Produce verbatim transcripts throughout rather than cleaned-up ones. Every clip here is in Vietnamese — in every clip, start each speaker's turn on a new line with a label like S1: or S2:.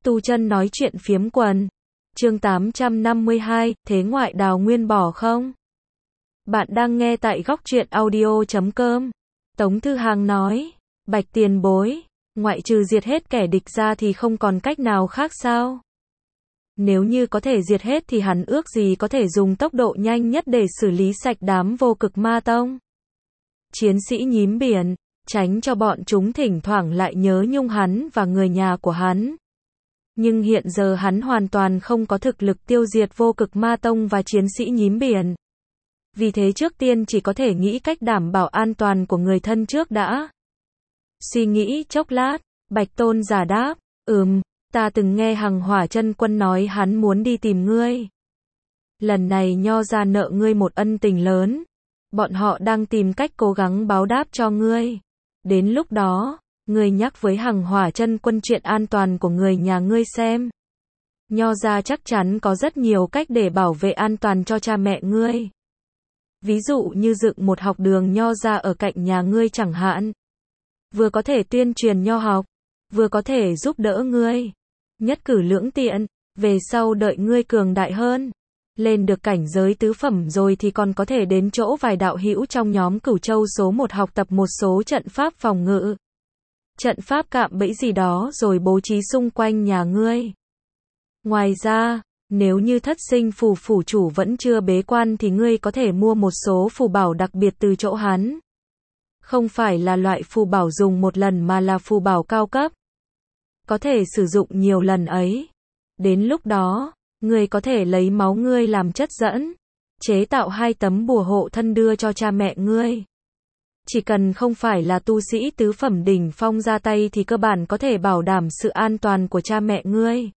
S1: Tu chân nói chuyện phiếm quần. Chương tám trăm năm mươi hai, thế ngoại đào nguyên bỏ không? Bạn đang nghe tại góc truyện audio chấm com. Tống Thư Hàng nói, Bạch tiền bối, ngoại trừ diệt hết kẻ địch ra thì không còn cách nào khác sao? Nếu như có thể diệt hết thì hắn ước gì có thể dùng tốc độ nhanh nhất để xử lý sạch đám vô cực ma tông. Chiến sĩ nhím biển, tránh cho bọn chúng thỉnh thoảng lại nhớ nhung hắn và người nhà của hắn. Nhưng hiện giờ hắn hoàn toàn không có thực lực tiêu diệt vô cực ma tông và chiến sĩ nhím biển. Vì thế trước tiên chỉ có thể nghĩ cách đảm bảo an toàn của người thân trước đã. Suy nghĩ chốc lát, Bạch Tôn giả đáp, ừm, ta từng nghe Hằng Hỏa Chân Quân nói hắn muốn đi tìm ngươi. Lần này Nho ra nợ ngươi một ân tình lớn. Bọn họ đang tìm cách cố gắng báo đáp cho ngươi. Đến lúc đó, ngươi nhắc với Hằng Hỏa Chân Quân chuyện an toàn của người nhà ngươi xem. Nho ra chắc chắn có rất nhiều cách để bảo vệ an toàn cho cha mẹ ngươi. Ví dụ như dựng một học đường nho ra ở cạnh nhà ngươi chẳng hạn. Vừa có thể tuyên truyền nho học, vừa có thể giúp đỡ ngươi. Nhất cử lưỡng tiện, về sau đợi ngươi cường đại hơn, lên được cảnh giới tứ phẩm rồi thì còn có thể đến chỗ vài đạo hữu trong nhóm Cửu Châu số một học tập một số trận pháp phòng ngự. Trận pháp cạm bẫy gì đó rồi bố trí xung quanh nhà ngươi. Ngoài ra, nếu như thất sinh phù phủ chủ vẫn chưa bế quan thì ngươi có thể mua một số phù bảo đặc biệt từ chỗ hắn. Không phải là loại phù bảo dùng một lần mà là phù bảo cao cấp. Có thể sử dụng nhiều lần ấy. Đến lúc đó, ngươi có thể lấy máu ngươi làm chất dẫn, chế tạo hai tấm bùa hộ thân đưa cho cha mẹ ngươi. Chỉ cần không phải là tu sĩ tứ phẩm đỉnh phong ra tay thì cơ bản có thể bảo đảm sự an toàn của cha mẹ ngươi.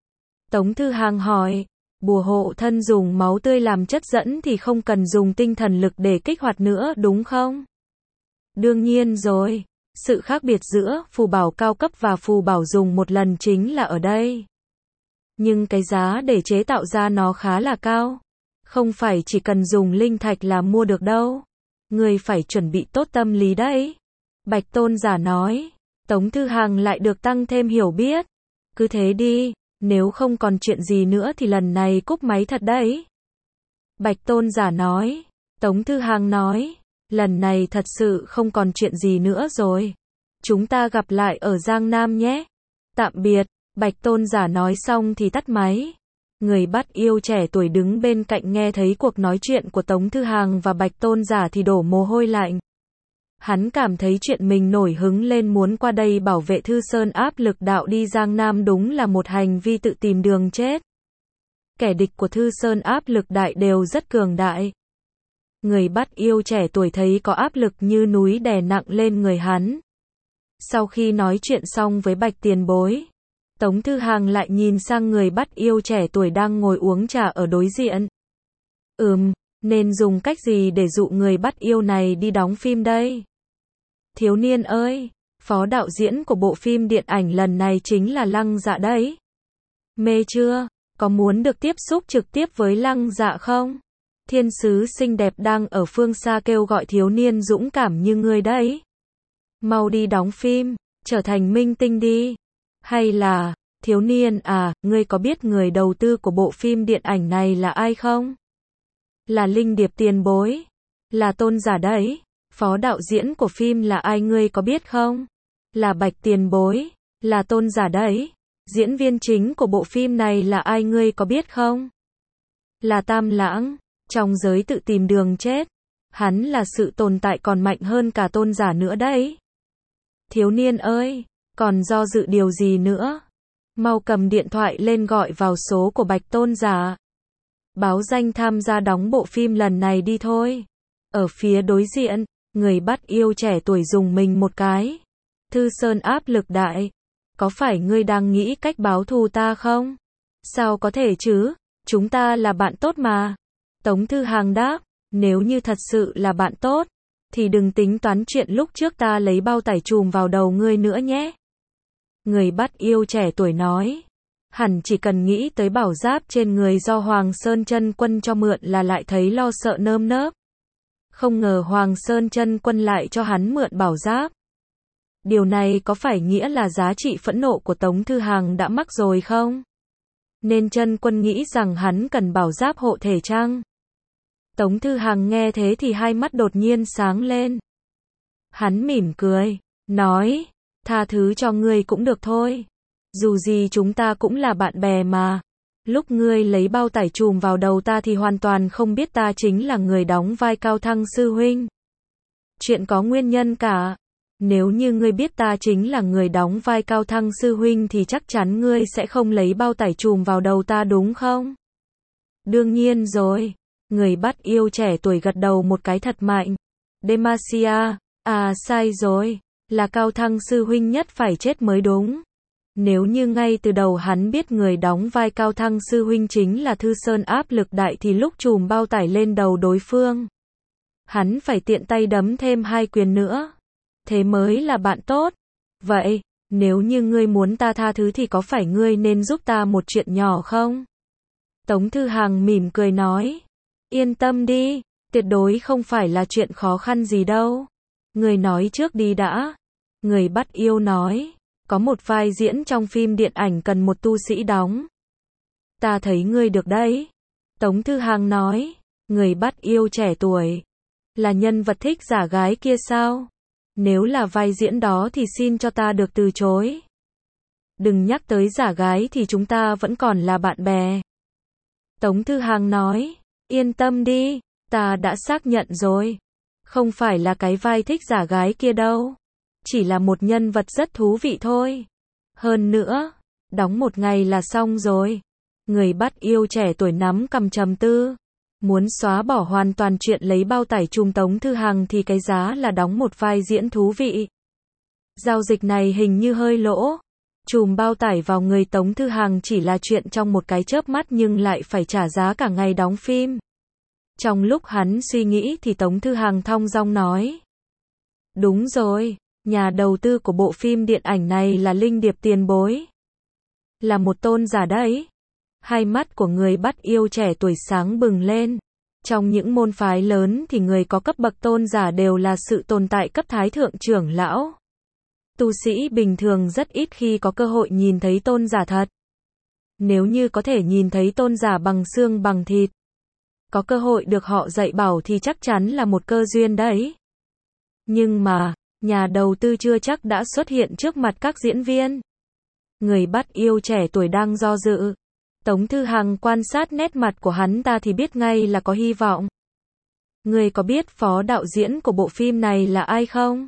S1: Tống Thư Hàng hỏi, bùa hộ thân dùng máu tươi làm chất dẫn thì không cần dùng tinh thần lực để kích hoạt nữa đúng không? Đương nhiên rồi, sự khác biệt giữa phù bảo cao cấp và phù bảo dùng một lần chính là ở đây. Nhưng cái giá để chế tạo ra nó khá là cao. Không phải chỉ cần dùng linh thạch là mua được đâu. Người phải chuẩn bị tốt tâm lý đấy. Bạch Tôn giả nói, Tống Thư Hàng lại được tăng thêm hiểu biết. Cứ thế đi, nếu không còn chuyện gì nữa thì lần này cúp máy thật đấy. Bạch Tôn giả nói, Tống Thư Hàng nói, lần này thật sự không còn chuyện gì nữa rồi. Chúng ta gặp lại ở Giang Nam nhé. Tạm biệt. Bạch Tôn giả nói xong thì tắt máy. Người bắt yêu trẻ tuổi đứng bên cạnh nghe thấy cuộc nói chuyện của Tống Thư Hàng và Bạch Tôn giả thì đổ mồ hôi lạnh. Hắn cảm thấy chuyện mình nổi hứng lên muốn qua đây bảo vệ Thư Sơn áp lực đạo đi Giang Nam đúng là một hành vi tự tìm đường chết. Kẻ địch của Thư Sơn áp lực đại đều rất cường đại. Người bắt yêu trẻ tuổi thấy có áp lực như núi đè nặng lên người hắn. Sau khi nói chuyện xong với Bạch tiền bối, Tống Thư Hàng lại nhìn sang người bắt yêu trẻ tuổi đang ngồi uống trà ở đối diện. Ừm, nên dùng cách gì để dụ người bắt yêu này đi đóng phim đây? Thiếu niên ơi, phó đạo diễn của bộ phim điện ảnh lần này chính là Lăng Dạ đấy. Mê chưa? Có muốn được tiếp xúc trực tiếp với Lăng Dạ không? Thiên sứ xinh đẹp đang ở phương xa kêu gọi thiếu niên dũng cảm như ngươi đấy. Mau đi đóng phim, trở thành minh tinh đi. Hay là, thiếu niên à, ngươi có biết người đầu tư của bộ phim điện ảnh này là ai không? Là Linh Điệp tiền bối. Là Tôn giả đấy. Phó đạo diễn của phim là ai ngươi có biết không? Là Bạch tiền bối. Là Tôn giả đấy. Diễn viên chính của bộ phim này là ai ngươi có biết không? Là Tam Lãng. Trong giới tự tìm đường chết, hắn là sự tồn tại còn mạnh hơn cả tôn giả nữa đấy. Thiếu niên ơi, còn do dự điều gì nữa? Mau cầm điện thoại lên gọi vào số của Bạch Tôn giả. Báo danh tham gia đóng bộ phim lần này đi thôi. Ở phía đối diện, người bắt yêu trẻ tuổi dùng mình một cái. Thư Sơn áp lực đại. Có phải ngươi đang nghĩ cách báo thù ta không? Sao có thể chứ? Chúng ta là bạn tốt mà. Tống Thư Hàng đáp, nếu như thật sự là bạn tốt, thì đừng tính toán chuyện lúc trước ta lấy bao tải chùm vào đầu ngươi nữa nhé. Người bắt yêu trẻ tuổi nói, hẳn chỉ cần nghĩ tới bảo giáp trên người do Hoàng Sơn Chân Quân cho mượn là lại thấy lo sợ nơm nớp. Không ngờ Hoàng Sơn Chân Quân lại cho hắn mượn bảo giáp. Điều này có phải nghĩa là giá trị phẫn nộ của Tống Thư Hằng đã mắc rồi không? Nên Chân Quân nghĩ rằng hắn cần bảo giáp hộ thể chăng? Tống Thư Hằng nghe thế thì hai mắt đột nhiên sáng lên. Hắn mỉm cười, nói, tha thứ cho ngươi cũng được thôi. Dù gì chúng ta cũng là bạn bè mà. Lúc ngươi lấy bao tải chùm vào đầu ta thì hoàn toàn không biết ta chính là người đóng vai Cao Thăng sư huynh. Chuyện có nguyên nhân cả. Nếu như ngươi biết ta chính là người đóng vai Cao Thăng sư huynh thì chắc chắn ngươi sẽ không lấy bao tải chùm vào đầu ta đúng không? Đương nhiên rồi. Người bắt yêu trẻ tuổi gật đầu một cái thật mạnh. Demacia, à sai rồi. Là Cao Thăng sư huynh nhất phải chết mới đúng. Nếu như ngay từ đầu hắn biết người đóng vai Cao Thăng sư huynh chính là Thư Sơn áp lực đại thì lúc chùm bao tải lên đầu đối phương, hắn phải tiện tay đấm thêm hai quyền nữa. Thế mới là bạn tốt. Vậy, nếu như ngươi muốn ta tha thứ thì có phải ngươi nên giúp ta một chuyện nhỏ không? Tống Thư Hằng mỉm cười nói. Yên tâm đi, tuyệt đối không phải là chuyện khó khăn gì đâu. Ngươi nói trước đi đã. Người bắt yêu nói. Có một vai diễn trong phim điện ảnh cần một tu sĩ đóng. Ta thấy ngươi được đấy. Tống Thư Hằng nói. Người bắt yêu trẻ tuổi. Là nhân vật thích giả gái kia sao? Nếu là vai diễn đó thì xin cho ta được từ chối. Đừng nhắc tới giả gái thì chúng ta vẫn còn là bạn bè. Tống Thư Hằng nói. Yên tâm đi, ta đã xác nhận rồi. Không phải là cái vai thích giả gái kia đâu. Chỉ là một nhân vật rất thú vị thôi. Hơn nữa, đóng một ngày là xong rồi. Người bắt yêu trẻ tuổi nắm cầm trầm tư. Muốn xóa bỏ hoàn toàn chuyện lấy bao tải chùm Tống Thư Hằng thì cái giá là đóng một vai diễn thú vị. Giao dịch này hình như hơi lỗ. Chùm bao tải vào người Tống Thư Hằng chỉ là chuyện trong một cái chớp mắt nhưng lại phải trả giá cả ngày đóng phim. Trong lúc hắn suy nghĩ thì Tống Thư Hằng thong dong nói. Đúng rồi, nhà đầu tư của bộ phim điện ảnh này là Linh Điệp tiền bối. Là một tôn giả đấy. Hai mắt của người bắt yêu trẻ tuổi sáng bừng lên. Trong những môn phái lớn thì người có cấp bậc tôn giả đều là sự tồn tại cấp thái thượng trưởng lão. Tu sĩ bình thường rất ít khi có cơ hội nhìn thấy tôn giả thật. Nếu như có thể nhìn thấy tôn giả bằng xương bằng thịt, có cơ hội được họ dạy bảo thì chắc chắn là một cơ duyên đấy. Nhưng mà, nhà đầu tư chưa chắc đã xuất hiện trước mặt các diễn viên. Người bắt yêu trẻ tuổi đang do dự. Tống Thư Hằng quan sát nét mặt của hắn ta thì biết ngay là có hy vọng. Người có biết phó đạo diễn của bộ phim này là ai không?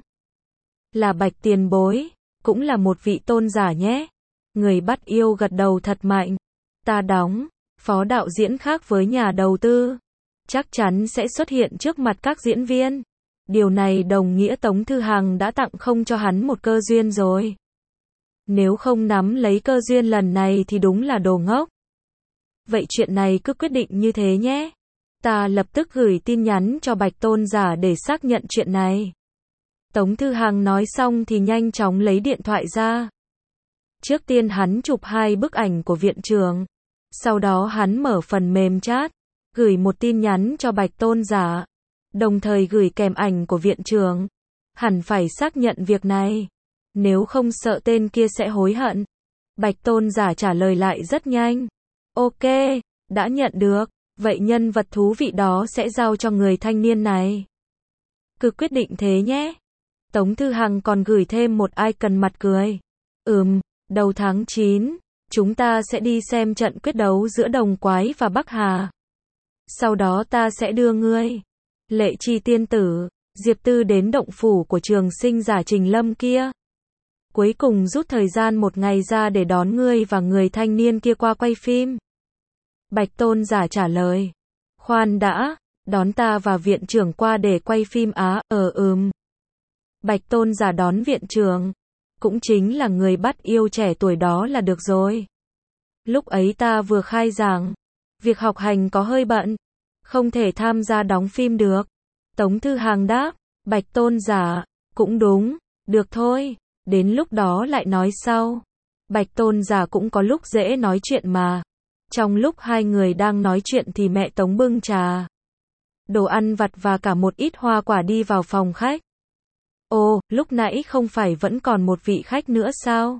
S1: Là Bạch tiền bối, cũng là một vị tôn giả nhé. Người bắt yêu gật đầu thật mạnh. Ta đóng, phó đạo diễn khác với nhà đầu tư. Chắc chắn sẽ xuất hiện trước mặt các diễn viên. Điều này đồng nghĩa Tống Thư Hằng đã tặng không cho hắn một cơ duyên rồi. Nếu không nắm lấy cơ duyên lần này thì đúng là đồ ngốc. Vậy chuyện này cứ quyết định như thế nhé. Ta lập tức gửi tin nhắn cho Bạch tôn giả để xác nhận chuyện này. Tống Thư Hằng nói xong thì nhanh chóng lấy điện thoại ra. Trước tiên hắn chụp hai bức ảnh của viện trưởng. Sau đó hắn mở phần mềm chat, gửi một tin nhắn cho Bạch tôn giả. Đồng thời gửi kèm ảnh của viện trưởng. Hẳn phải xác nhận việc này. Nếu không sợ tên kia sẽ hối hận. Bạch tôn giả trả lời lại rất nhanh. Ok, đã nhận được. Vậy nhân vật thú vị đó sẽ giao cho người thanh niên này. Cứ quyết định thế nhé. Tống Thư Hằng còn gửi thêm một icon mặt cười. Ừm, đầu tháng chín, chúng ta sẽ đi xem trận quyết đấu giữa Đồng Quái và Bắc Hà. Sau đó ta sẽ đưa ngươi, Lệ Chi tiên tử, Diệp Tư đến động phủ của trường sinh giả Trình Lâm kia. Cuối cùng rút thời gian một ngày ra để đón ngươi và người thanh niên kia qua quay phim. Bạch tôn giả trả lời. Khoan đã, đón ta và viện trưởng qua để quay phim á, ờ ừm. Bạch tôn giả đón viện trưởng. Cũng chính là người bắt yêu trẻ tuổi đó là được rồi. Lúc ấy ta vừa khai giảng. Việc học hành có hơi bận. Không thể tham gia đóng phim được. Tống Thư Hằng đáp. Bạch tôn giả. Cũng đúng. Được thôi. Đến lúc đó lại nói sau. Bạch tôn giả cũng có lúc dễ nói chuyện mà. Trong lúc hai người đang nói chuyện thì mẹ Tống bưng trà, đồ ăn vặt và cả một ít hoa quả đi vào phòng khách. Ồ, lúc nãy không phải vẫn còn một vị khách nữa sao?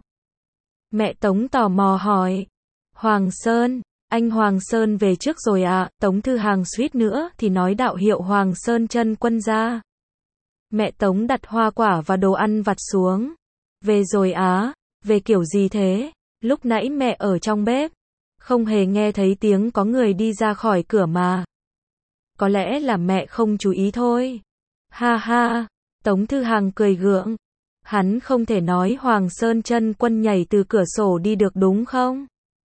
S1: Mẹ Tống tò mò hỏi. Hoàng Sơn, anh Hoàng Sơn về trước rồi à? Tống Thư Hàng suýt nữa thì nói đạo hiệu Hoàng Sơn Chân Quân ra. Mẹ Tống đặt hoa quả và đồ ăn vặt xuống. Về rồi á, về kiểu gì thế? Lúc nãy mẹ ở trong bếp, không hề nghe thấy tiếng có người đi ra khỏi cửa mà. Có lẽ là mẹ không chú ý thôi. Ha ha, Tống Thư Hàng cười gượng. Hắn không thể nói Hoàng Sơn Chân Quân nhảy từ cửa sổ đi được đúng không?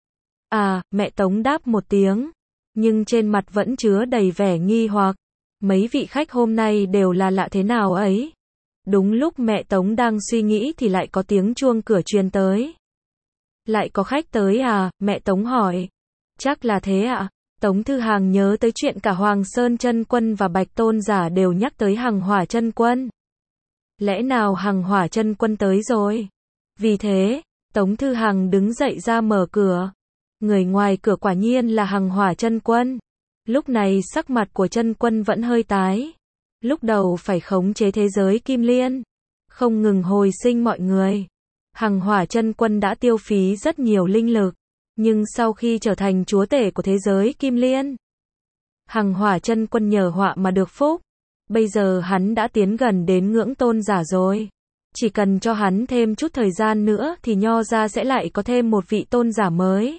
S1: À, mẹ Tống đáp một tiếng, nhưng trên mặt vẫn chứa đầy vẻ nghi hoặc. Mấy vị khách hôm nay đều là lạ thế nào ấy? Đúng lúc mẹ Tống đang suy nghĩ thì lại có tiếng chuông cửa truyền tới. Lại có khách tới à? Mẹ Tống hỏi. Chắc là thế ạ. Tống Thư Hàng nhớ tới chuyện cả Hoàng Sơn Chân Quân và Bạch Tôn Giả đều nhắc tới Hằng Hỏa Chân Quân. Lẽ nào Hằng Hỏa Chân Quân tới rồi? Vì thế, Tống Thư Hàng đứng dậy ra mở cửa. Người ngoài cửa quả nhiên là Hằng Hỏa Chân Quân. Lúc này sắc mặt của Chân Quân vẫn hơi tái. Lúc đầu phải khống chế thế giới Kim Liên, không ngừng hồi sinh mọi người. Hằng Hỏa Chân Quân đã tiêu phí rất nhiều linh lực, nhưng sau khi trở thành chúa tể của thế giới Kim Liên, Hằng Hỏa Chân Quân nhờ họa mà được phúc. Bây giờ hắn đã tiến gần đến ngưỡng tôn giả rồi. Chỉ cần cho hắn thêm chút thời gian nữa thì Nho gia sẽ lại có thêm một vị tôn giả mới.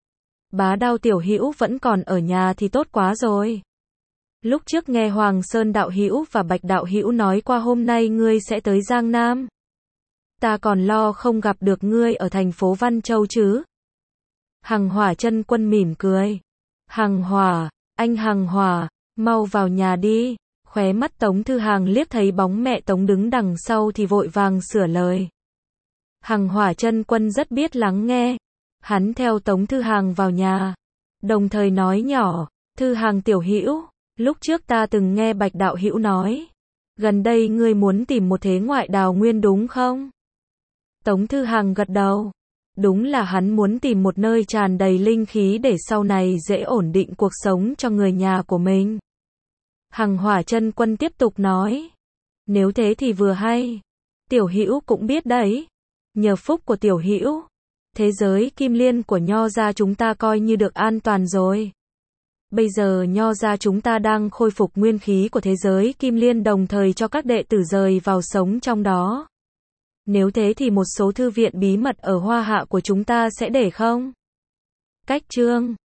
S1: Bá Đao tiểu hữu vẫn còn ở nhà thì tốt quá rồi. Lúc trước nghe Hoàng Sơn đạo hữu và Bạch đạo hữu nói qua hôm nay ngươi sẽ tới Giang Nam. Ta còn lo không gặp được ngươi ở thành phố Văn Châu chứ. Hằng Hỏa Chân Quân mỉm cười. Hằng Hỏa, anh Hằng Hỏa, mau vào nhà đi. Khóe mắt Tống Thư Hàng liếc thấy bóng mẹ Tống đứng đằng sau thì vội vàng sửa lời. Hằng Hỏa Chân Quân rất biết lắng nghe. Hắn theo Tống Thư Hàng vào nhà, đồng thời nói nhỏ, Thư Hàng tiểu hữu, lúc trước ta từng nghe Bạch đạo hữu nói, gần đây ngươi muốn tìm một thế ngoại đào nguyên đúng không? Tống Thư Hàng gật đầu. Đúng là hắn muốn tìm một nơi tràn đầy linh khí để sau này dễ ổn định cuộc sống cho người nhà của mình. Hằng Hỏa Chân Quân tiếp tục nói, nếu thế thì vừa hay, tiểu hữu cũng biết đấy, nhờ phúc của tiểu hữu, thế giới Kim Liên của Nho gia chúng ta coi như được an toàn rồi. Bây giờ Nho gia chúng ta đang khôi phục nguyên khí của thế giới Kim Liên, đồng thời cho các đệ tử rời vào sống trong đó. Nếu thế thì một số thư viện bí mật ở Hoa Hạ của chúng ta sẽ để không? Cách chương